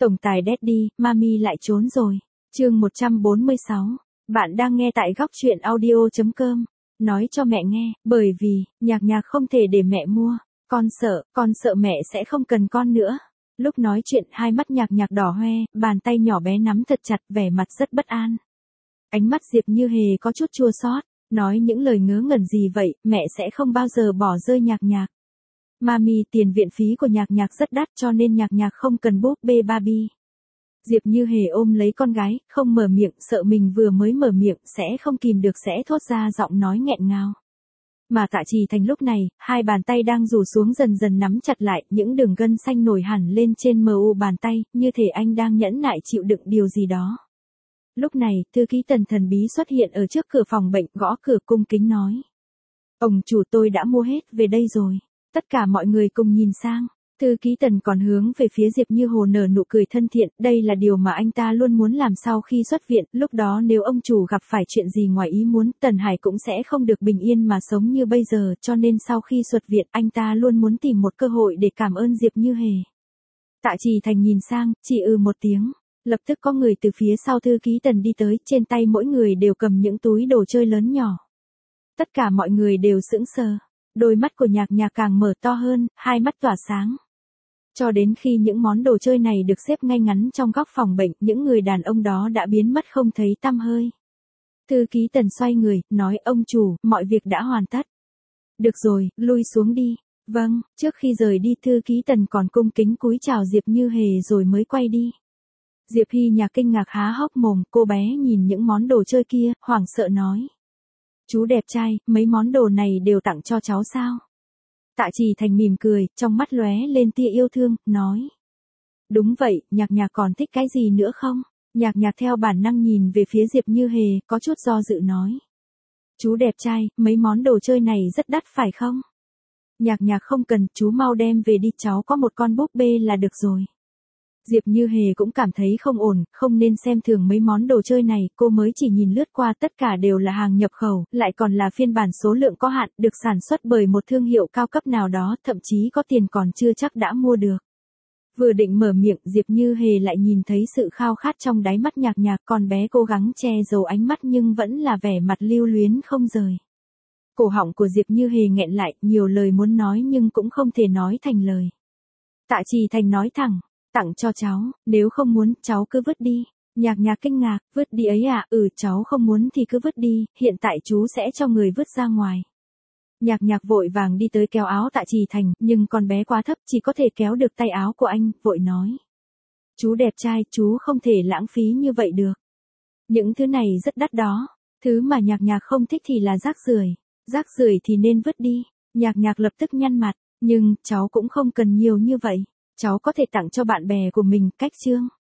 Tổng tài Daddy, Mami lại trốn rồi. Chương 146. Bạn đang nghe tại góc truyện audio.com. Nói cho mẹ nghe, bởi vì, nhạc không thể để mẹ mua. Con sợ mẹ sẽ không cần con nữa. Lúc nói chuyện hai mắt nhạc đỏ hoe, bàn tay nhỏ bé nắm thật chặt, vẻ mặt rất bất an. Ánh mắt Diệp Như Hề có chút chua xót, nói những lời ngớ ngẩn gì vậy, mẹ sẽ không bao giờ bỏ rơi nhạc. Mami, tiền viện phí của nhạc rất đắt cho nên nhạc không cần búp bê Barbie. Diệp Như Hề ôm lấy con gái, không mở miệng, sợ mình vừa mới mở miệng sẽ không kìm được sẽ thốt ra giọng nói nghẹn ngào. Mà Tạ Trì Thành lúc này, hai bàn tay đang rủ xuống dần dần nắm chặt lại, những đường gân xanh nổi hẳn lên trên mu bàn tay, như thể anh đang nhẫn nại chịu đựng điều gì đó. Lúc này, thư ký Tần thần bí xuất hiện ở trước cửa phòng bệnh, gõ cửa cung kính nói. Ông chủ, tôi đã mua hết về đây rồi. Tất cả mọi người cùng nhìn sang. Thư ký Tần còn hướng về phía Diệp Như Hồ nở nụ cười thân thiện, đây là điều mà anh ta luôn muốn làm sau khi xuất viện, lúc đó nếu ông chủ gặp phải chuyện gì ngoài ý muốn, Tần Hải cũng sẽ không được bình yên mà sống như bây giờ, cho nên sau khi xuất viện, anh ta luôn muốn tìm một cơ hội để cảm ơn Diệp Như Hề. Tạ Trì Thành nhìn sang, chỉ một tiếng, lập tức có người từ phía sau thư ký Tần đi tới, trên tay mỗi người đều cầm những túi đồ chơi lớn nhỏ. Tất cả mọi người đều sững sờ. Đôi mắt của nhạc càng mở to hơn, hai mắt tỏa sáng. Cho đến khi những món đồ chơi này được xếp ngay ngắn trong góc phòng bệnh, những người đàn ông đó đã biến mất không thấy tăm hơi. Thư ký Tần xoay người, nói ông chủ, mọi việc đã hoàn tất. Được rồi, lui xuống đi. Vâng, trước khi rời đi thư ký Tần còn cung kính cúi chào Diệp Như Hề rồi mới quay đi. Diệp Hy Nhạc kinh ngạc há hốc mồm, cô bé nhìn những món đồ chơi kia, hoảng sợ nói. Chú đẹp trai, mấy món đồ này đều tặng cho cháu sao? Tạ Trì Thành mỉm cười, trong mắt lóe lên tia yêu thương, nói. Đúng vậy, nhạc còn thích cái gì nữa không? Nhạc theo bản năng nhìn về phía Diệp Như Hề, có chút do dự nói. Chú đẹp trai, mấy món đồ chơi này rất đắt phải không? Nhạc không cần, chú mau đem về đi, cháu có một con búp bê là được rồi. Diệp Như Hề cũng cảm thấy không ổn, không nên xem thường mấy món đồ chơi này, cô mới chỉ nhìn lướt qua tất cả đều là hàng nhập khẩu, lại còn là phiên bản số lượng có hạn, được sản xuất bởi một thương hiệu cao cấp nào đó, thậm chí có tiền còn chưa chắc đã mua được. Vừa định mở miệng, Diệp Như Hề lại nhìn thấy sự khao khát trong đáy mắt nhạc, con bé cố gắng che giấu ánh mắt nhưng vẫn là vẻ mặt lưu luyến không rời. Cổ họng của Diệp Như Hề nghẹn lại, nhiều lời muốn nói nhưng cũng không thể nói thành lời. Tạ Trì Thành nói thẳng. Tặng cho cháu, nếu không muốn, cháu cứ vứt đi. Nhạc kinh ngạc, vứt đi ấy à, cháu không muốn thì cứ vứt đi, hiện tại chú sẽ cho người vứt ra ngoài. Nhạc vội vàng đi tới kéo áo Tạ Trì Thành, nhưng con bé quá thấp, chỉ có thể kéo được tay áo của anh, vội nói. Chú đẹp trai, chú không thể lãng phí như vậy được. Những thứ này rất đắt đó, thứ mà nhạc không thích thì là rác rưởi thì nên vứt đi. Nhạc lập tức nhăn mặt, nhưng cháu cũng không cần nhiều như vậy. Cháu có thể tặng cho bạn bè của mình, cách chương.